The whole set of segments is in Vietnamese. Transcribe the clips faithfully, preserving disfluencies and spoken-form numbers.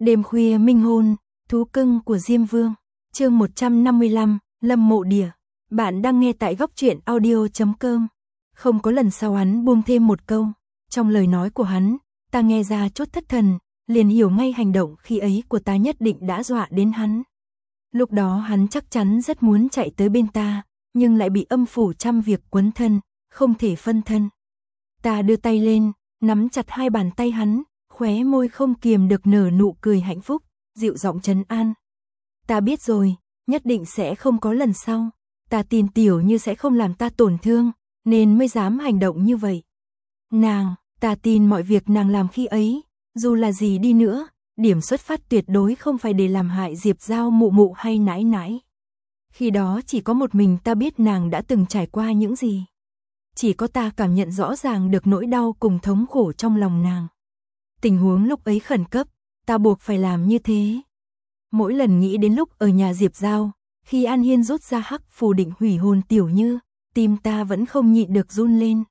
Đêm khuya minh hôn, thú cưng của Diêm Vương. Chương một trăm năm mươi lăm, Lâm Mộ Đỉa. Bạn đang nghe tại góc truyện audio chấm com. Không có lần sau hắn buông thêm một câu. Trong lời nói của hắn, ta nghe ra chút thất thần, liền hiểu ngay hành động khi ấy của ta nhất định đã dọa đến hắn. Lúc đó hắn chắc chắn rất muốn chạy tới bên ta, nhưng lại bị âm phủ trăm việc quấn thân, không thể phân thân. Ta đưa tay lên, nắm chặt hai bàn tay hắn, khóe môi không kiềm được nở nụ cười hạnh phúc, dịu giọng trấn an. Ta biết rồi, nhất định sẽ không có lần sau. Ta tin Tiểu Như sẽ không làm ta tổn thương, nên mới dám hành động như vậy. Nàng, ta tin mọi việc nàng làm khi ấy, dù là gì đi nữa, điểm xuất phát tuyệt đối không phải để làm hại Diệp Giao mụ mụ hay nãi nãi. Khi đó chỉ có một mình ta biết nàng đã từng trải qua những gì. Chỉ có ta cảm nhận rõ ràng được nỗi đau cùng thống khổ trong lòng nàng. Tình huống lúc ấy khẩn cấp, ta buộc phải làm như thế. Mỗi lần nghĩ đến lúc ở nhà Diệp Giao, khi An Hiên rút ra hắc phù định hủy hồn Tiểu Như, tim ta vẫn không nhịn được run lên.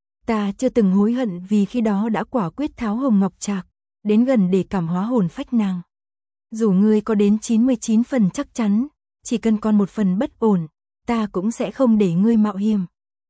Ta chưa từng hối hận vì khi đó đã quả quyết tháo hồng ngọc trạc, đến gần để cảm hóa hồn phách nàng. Dù ngươi có đến chín mươi chín phần chắc chắn, chỉ cần còn một phần bất ổn, ta cũng sẽ không để ngươi mạo hiểm.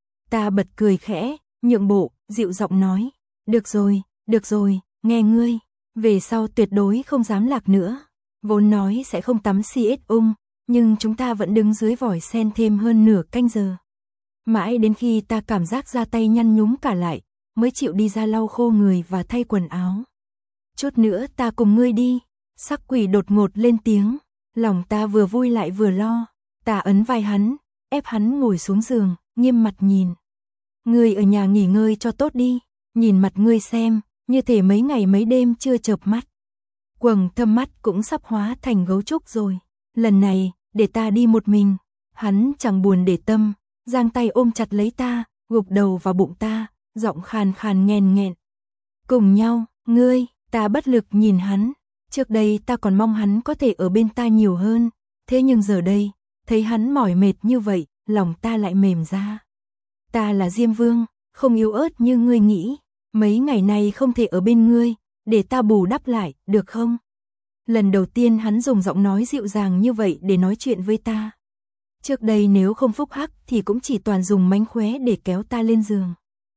Ta bật cười khẽ, nhượng bộ, dịu giọng nói, được rồi, được rồi, nghe ngươi, về sau tuyệt đối không dám lạc nữa. Vốn nói sẽ không tắm xê ét ung, nhưng chúng ta vẫn đứng dưới vòi sen thêm hơn nửa canh giờ. Mãi đến khi ta cảm giác da tay nhăn nhúm cả lại, mới chịu đi ra lau khô người và thay quần áo. Chút nữa ta cùng ngươi đi. Sắc quỷ đột ngột lên tiếng, lòng ta vừa vui lại vừa lo. Ta ấn vai hắn, ép hắn ngồi xuống giường, nghiêm mặt nhìn. Ngươi ở nhà nghỉ ngơi cho tốt đi, nhìn mặt ngươi xem, như thể mấy ngày mấy đêm chưa chợp mắt. Quầng thâm mắt cũng sắp hóa thành gấu trúc rồi. Lần này, để ta đi một mình. Hắn chẳng buồn để tâm, giang tay ôm chặt lấy ta, gục đầu vào bụng ta, giọng khàn khàn nghẹn nghẹn. Cùng nhau, ngươi, ta bất lực nhìn hắn. Trước đây ta còn mong hắn có thể ở bên ta nhiều hơn, thế nhưng giờ đây, thấy hắn mỏi mệt như vậy, lòng ta lại mềm ra. Ta là Diêm Vương, không yếu ớt như ngươi nghĩ, mấy ngày nay không thể ở bên ngươi, để ta bù đắp lại, được không? Lần đầu tiên hắn dùng giọng nói dịu dàng như vậy để nói chuyện với ta. Trước đây nếu không phúc hắc thì cũng chỉ toàn dùng mánh khóe để kéo ta lên giường.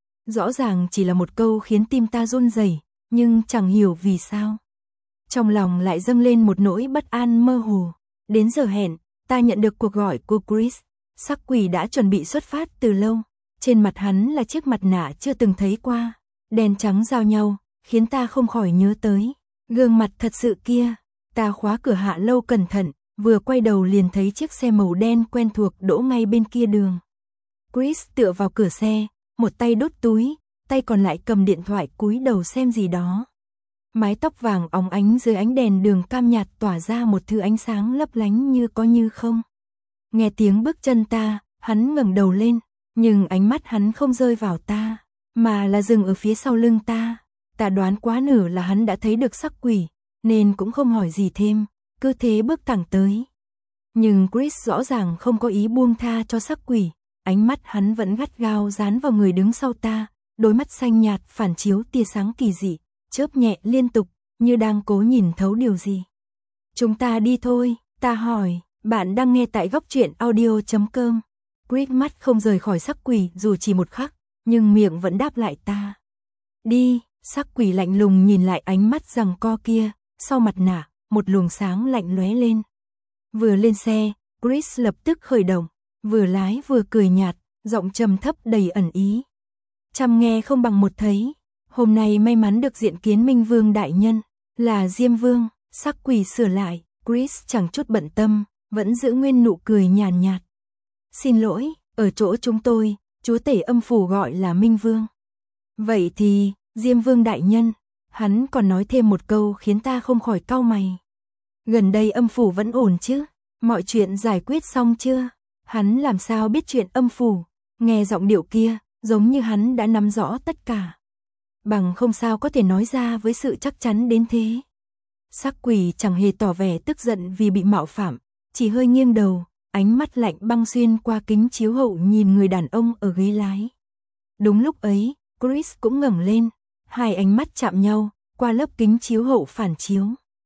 Rõ ràng chỉ là một câu khiến tim ta run rẩy, nhưng chẳng hiểu vì sao. Trong lòng lại dâng lên một nỗi bất an mơ hồ. Đến giờ hẹn, ta nhận được cuộc gọi của Chris. Sắc quỷ đã chuẩn bị xuất phát từ lâu. Trên mặt hắn là chiếc mặt nạ chưa từng thấy qua. Đen trắng giao nhau, khiến ta không khỏi nhớ tới gương mặt thật sự kia. Ta khóa cửa hạ lâu cẩn thận, vừa quay đầu liền thấy chiếc xe màu đen quen thuộc đỗ ngay bên kia đường. Chris tựa vào cửa xe, một tay đút túi, tay còn lại cầm điện thoại cúi đầu xem gì đó. Mái tóc vàng óng ánh dưới ánh đèn đường cam nhạt tỏa ra một thứ ánh sáng lấp lánh như có như không. Nghe tiếng bước chân ta, hắn ngẩng đầu lên, nhưng ánh mắt hắn không rơi vào ta, mà là dừng ở phía sau lưng ta. Ta đoán quá nửa là hắn đã thấy được sắc quỷ, nên cũng không hỏi gì thêm, cứ thế bước thẳng tới. Nhưng Chris rõ ràng không có ý buông tha cho sắc quỷ, ánh mắt hắn vẫn gắt gao dán vào người đứng sau ta, đôi mắt xanh nhạt phản chiếu tia sáng kỳ dị, chớp nhẹ liên tục, như đang cố nhìn thấu điều gì. Chúng ta đi thôi, ta hỏi, bạn đang nghe tại góc truyện audio chấm com. Chris mắt không rời khỏi sắc quỷ dù chỉ một khắc, nhưng miệng vẫn đáp lại ta. Đi, sắc quỷ lạnh lùng nhìn lại ánh mắt giằng co kia, sau mặt nạ, một luồng sáng lạnh lóe lên. Vừa lên xe, Chris lập tức khởi động, vừa lái vừa cười nhạt, giọng trầm thấp đầy ẩn ý. Trăm nghe không bằng một thấy. Hôm nay may mắn được diện kiến Minh Vương đại nhân, là Diêm Vương. Sắc quỷ sửa lại, Chris chẳng chút bận tâm, vẫn giữ nguyên nụ cười nhàn nhạt. Xin lỗi, ở chỗ chúng tôi, chúa tể âm phủ gọi là Minh Vương. Vậy thì, Diêm Vương đại nhân, hắn còn nói thêm một câu khiến ta không khỏi cau mày. Gần đây âm phủ vẫn ổn chứ? Mọi chuyện giải quyết xong chưa? Hắn làm sao biết chuyện âm phủ? Nghe giọng điệu kia, giống như hắn đã nắm rõ tất cả. Bằng không sao có thể nói ra với sự chắc chắn đến thế. Sắc quỷ chẳng hề tỏ vẻ tức giận vì bị mạo phạm, chỉ hơi nghiêng đầu, ánh mắt lạnh băng xuyên qua kính chiếu hậu nhìn người đàn ông ở ghế lái. Đúng lúc ấy, Chris cũng ngẩng lên, hai ánh mắt chạm nhau, qua lớp kính chiếu hậu phản chiếu.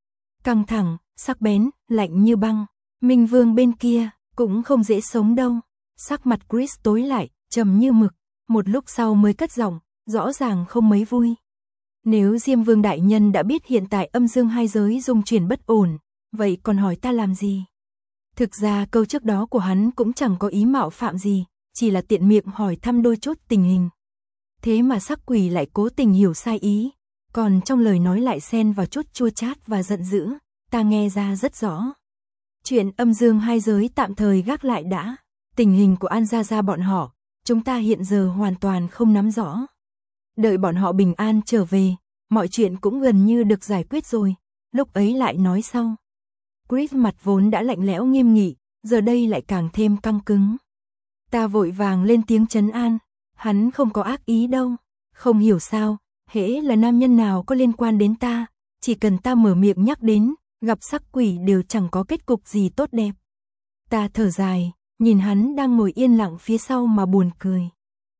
căng thẳng, sắc bén, lạnh như băng. Minh Vương bên kia, cũng không dễ sống đâu. Sắc mặt Chris tối lại, trầm như mực, một lúc sau mới cất giọng, rõ ràng không mấy vui. Nếu Diêm Vương đại nhân đã biết hiện tại âm dương hai giới dung chuyển bất ổn, vậy còn hỏi ta làm gì? Thực ra câu trước đó của hắn cũng chẳng có ý mạo phạm gì, chỉ là tiện miệng hỏi thăm đôi chút tình hình. Thế mà Sắc Quỷ lại cố tình hiểu sai ý, còn trong lời nói lại xen vào chút chua chát và giận dữ, ta nghe ra rất rõ. Chuyện âm dương hai giới tạm thời gác lại đã, tình hình của An Gia Gia bọn họ, chúng ta hiện giờ hoàn toàn không nắm rõ. Đợi bọn họ bình an trở về, mọi chuyện cũng gần như được giải quyết rồi, lúc ấy lại nói sau. Chris mặt vốn đã lạnh lẽo nghiêm nghị, giờ đây lại càng thêm căng cứng. Ta vội vàng lên tiếng trấn an, hắn không có ác ý đâu, không hiểu sao, hễ là nam nhân nào có liên quan đến ta, chỉ cần ta mở miệng nhắc đến, gặp Sắc Quỷ đều chẳng có kết cục gì tốt đẹp. Ta thở dài, nhìn hắn đang ngồi yên lặng phía sau mà buồn cười.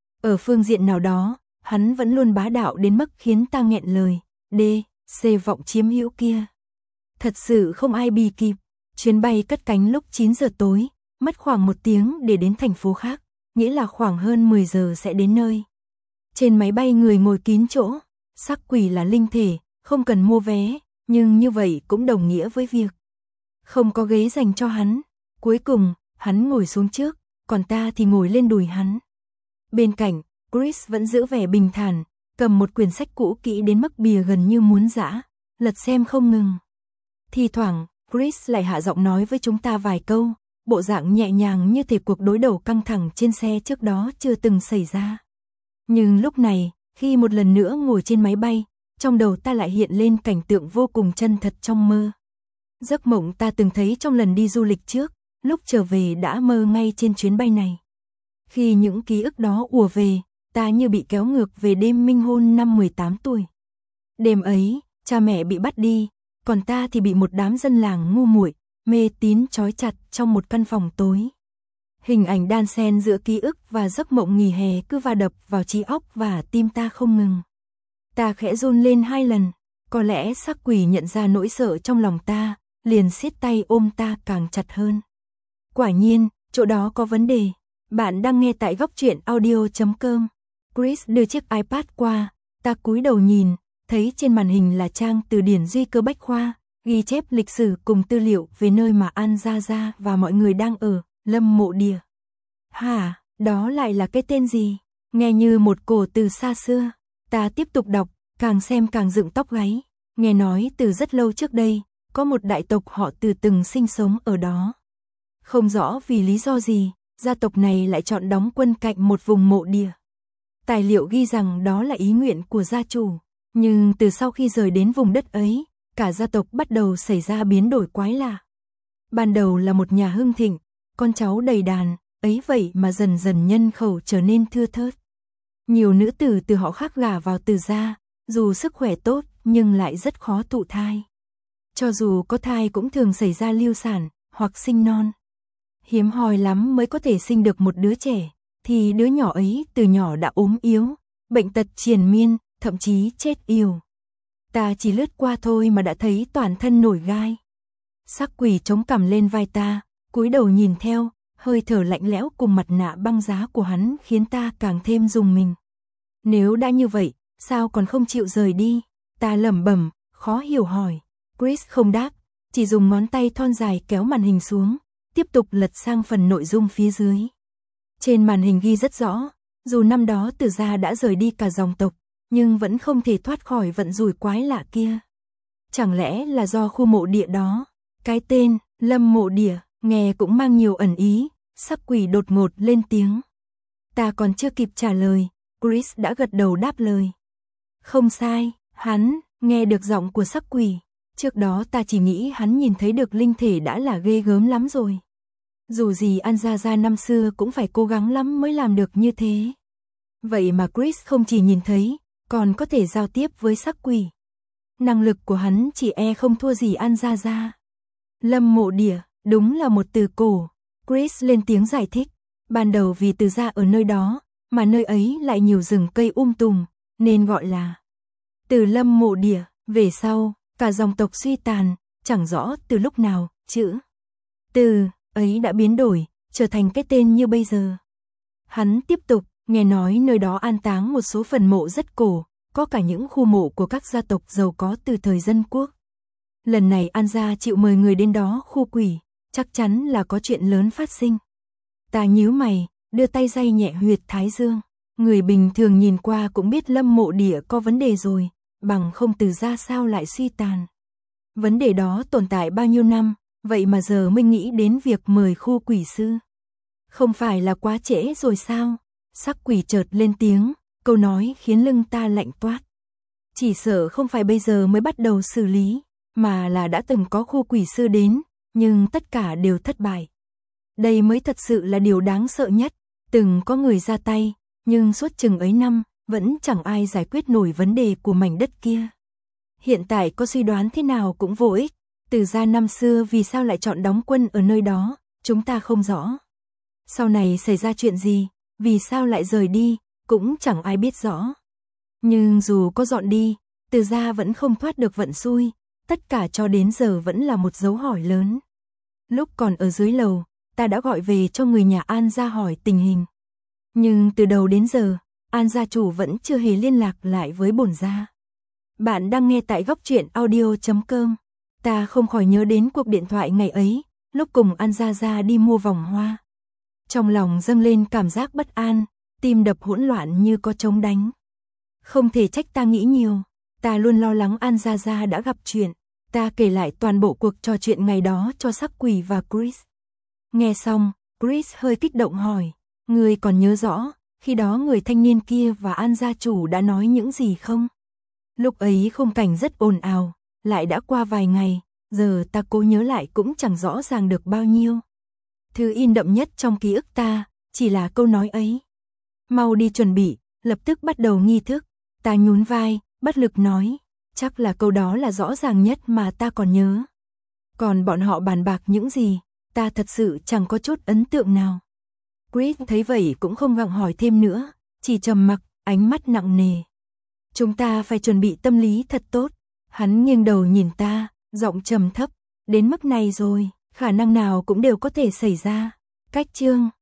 Ở phương diện nào đó, hắn vẫn luôn bá đạo đến mức khiến ta nghẹn lời, D, C vọng chiếm hữu kia. Thật sự không ai bì kịp, chuyến bay cất cánh lúc chín giờ tối, mất khoảng một tiếng để đến thành phố khác, nghĩa là khoảng hơn mười giờ sẽ đến nơi. Trên máy bay người ngồi kín chỗ, Sắc Quỷ là linh thể, không cần mua vé, nhưng như vậy cũng đồng nghĩa với việc không có ghế dành cho hắn. Cuối cùng, hắn ngồi xuống trước, còn ta thì ngồi lên đùi hắn. Bên cạnh, Chris vẫn giữ vẻ bình thản, cầm một quyển sách cũ kỹ đến mức bìa gần như muốn rã, lật xem không ngừng. Thì thoảng, Chris lại hạ giọng nói với chúng ta vài câu, bộ dạng nhẹ nhàng như thể cuộc đối đầu căng thẳng trên xe trước đó chưa từng xảy ra. Nhưng lúc này, khi một lần nữa ngồi trên máy bay, trong đầu ta lại hiện lên cảnh tượng vô cùng chân thật trong mơ. Giấc mộng ta từng thấy trong lần đi du lịch trước, lúc trở về đã mơ ngay trên chuyến bay này. Khi những ký ức đó ùa về, ta như bị kéo ngược về đêm minh hôn năm mười tám tuổi. Đêm ấy, cha mẹ bị bắt đi, còn ta thì bị một đám dân làng ngu muội, mê tín trói chặt trong một căn phòng tối. Hình ảnh đan xen giữa ký ức và giấc mộng nghỉ hè cứ va đập vào trí óc và tim ta không ngừng. Ta khẽ run lên hai lần, có lẽ Sắc Quỷ nhận ra nỗi sợ trong lòng ta, liền siết tay ôm ta càng chặt hơn. Quả nhiên, chỗ đó có vấn đề. Bạn đang nghe tại góc truyện audio chấm com. Chris đưa chiếc iPad qua, ta cúi đầu nhìn, thấy trên màn hình là trang từ điển Duy Cơ Bách Khoa, ghi chép lịch sử cùng tư liệu về nơi mà An Gia Gia và mọi người đang ở, Lâm Mộ Địa. Hả, đó lại là cái tên gì? Nghe như một cổ từ xa xưa. Ta tiếp tục đọc, càng xem càng dựng tóc gáy. Nghe nói từ rất lâu trước đây, có một đại tộc họ Từ từng sinh sống ở đó. Không rõ vì lý do gì, gia tộc này lại chọn đóng quân cạnh một vùng mộ địa. Tài liệu ghi rằng đó là ý nguyện của gia chủ, nhưng từ sau khi rời đến vùng đất ấy, cả gia tộc bắt đầu xảy ra biến đổi quái lạ. Ban đầu là một nhà hưng thịnh, con cháu đầy đàn, ấy vậy mà dần dần nhân khẩu trở nên thưa thớt. Nhiều nữ tử từ họ khác gả vào Từ gia, dù sức khỏe tốt nhưng lại rất khó thụ thai. Cho dù có thai cũng thường xảy ra lưu sản hoặc sinh non. Hiếm hoi lắm mới có thể sinh được một đứa trẻ, thì đứa nhỏ ấy từ nhỏ đã ốm yếu, bệnh tật triền miên, thậm chí chết yểu. Ta chỉ lướt qua thôi mà đã thấy toàn thân nổi gai. Sắc Quỷ chống cằm lên vai ta, cúi đầu nhìn theo, hơi thở lạnh lẽo cùng mặt nạ băng giá của hắn khiến ta càng thêm rùng mình. Nếu đã như vậy, sao còn không chịu rời đi? Ta lẩm bẩm, khó hiểu hỏi. Chris không đáp, chỉ dùng ngón tay thon dài kéo màn hình xuống, tiếp tục lật sang phần nội dung phía dưới. Trên màn hình ghi rất rõ, dù năm đó Từ gia đã rời đi cả dòng tộc, nhưng vẫn không thể thoát khỏi vận rủi quái lạ kia. Chẳng lẽ là do khu mộ địa đó? Cái tên, Lâm Mộ Địa, nghe cũng mang nhiều ẩn ý. Sắc Quỷ đột ngột lên tiếng. Ta còn chưa kịp trả lời, Chris đã gật đầu đáp lời. Không sai, hắn, nghe được giọng của Sắc Quỷ. Trước đó ta chỉ nghĩ hắn nhìn thấy được linh thể đã là ghê gớm lắm rồi. Dù gì An Gia Gia năm xưa cũng phải cố gắng lắm mới làm được như thế. Vậy mà Chris không chỉ nhìn thấy, còn có thể giao tiếp với Sắc Quỷ. Năng lực của hắn chỉ e không thua gì An Gia Gia. Lâm Mộ Địa, đúng là một từ cổ. Chris lên tiếng giải thích. Ban đầu vì Từ gia ở nơi đó, mà nơi ấy lại nhiều rừng cây um tùm, nên gọi là Từ Lâm Mộ Địa. Về sau, cả dòng tộc suy tàn, chẳng rõ từ lúc nào, chữ từ ấy đã biến đổi, trở thành cái tên như bây giờ. Hắn tiếp tục, nghe nói nơi đó an táng một số phần mộ rất cổ, có cả những khu mộ của các gia tộc giàu có từ thời dân quốc. Lần này An gia chịu mời người đến đó khu quỷ, chắc chắn là có chuyện lớn phát sinh. Ta nhíu mày, đưa tay day nhẹ huyệt thái dương. Người bình thường nhìn qua cũng biết Lâm Mộ Địa có vấn đề rồi, bằng không từ ra sao lại suy tàn. Vấn đề đó tồn tại bao nhiêu năm, vậy mà giờ mới nghĩ đến việc mời khu quỷ sư. Không phải là quá trễ rồi sao? Sắc quỷ chợt lên tiếng, câu nói khiến lưng ta lạnh toát. Chỉ sợ không phải bây giờ mới bắt đầu xử lý, mà là đã từng có khu quỷ sư đến, nhưng tất cả đều thất bại. Đây mới thật sự là điều đáng sợ nhất, từng có người ra tay, nhưng suốt chừng ấy năm, vẫn chẳng ai giải quyết nổi vấn đề của mảnh đất kia. Hiện tại có suy đoán thế nào cũng vô ích, từ gia năm xưa vì sao lại chọn đóng quân ở nơi đó, chúng ta không rõ. Sau này xảy ra chuyện gì, vì sao lại rời đi, cũng chẳng ai biết rõ. Nhưng dù có dọn đi, từ gia vẫn không thoát được vận xui, tất cả cho đến giờ vẫn là một dấu hỏi lớn. Lúc còn ở dưới lầu, ta đã gọi về cho người nhà An gia hỏi tình hình. Nhưng từ đầu đến giờ, An gia chủ vẫn chưa hề liên lạc lại với bổn gia. Bạn đang nghe tại góc truyện audio chấm com. Ta không khỏi nhớ đến cuộc điện thoại ngày ấy, lúc cùng An gia gia đi mua vòng hoa. Trong lòng dâng lên cảm giác bất an, tim đập hỗn loạn như có trống đánh. Không thể trách ta nghĩ nhiều, ta luôn lo lắng An gia gia đã gặp chuyện. Ta kể lại toàn bộ cuộc trò chuyện ngày đó cho Sắc Quỷ và Chris. Nghe xong, Chris hơi kích động hỏi, người còn nhớ rõ, khi đó người thanh niên kia và An gia chủ đã nói những gì không? Lúc ấy khung cảnh rất ồn ào, lại đã qua vài ngày, giờ ta cố nhớ lại cũng chẳng rõ ràng được bao nhiêu. Thứ in đậm nhất trong ký ức ta, chỉ là câu nói ấy. Mau đi chuẩn bị, lập tức bắt đầu nghi thức. Ta nhún vai, bất lực nói, chắc là câu đó là rõ ràng nhất mà ta còn nhớ. Còn bọn họ bàn bạc những gì, ta thật sự chẳng có chút ấn tượng nào. Chris thấy vậy cũng không gặng hỏi thêm nữa, chỉ trầm mặc, ánh mắt nặng nề. Chúng ta phải chuẩn bị tâm lý thật tốt. Hắn nghiêng đầu nhìn ta, giọng trầm thấp, đến mức này rồi, khả năng nào cũng đều có thể xảy ra. Cách chương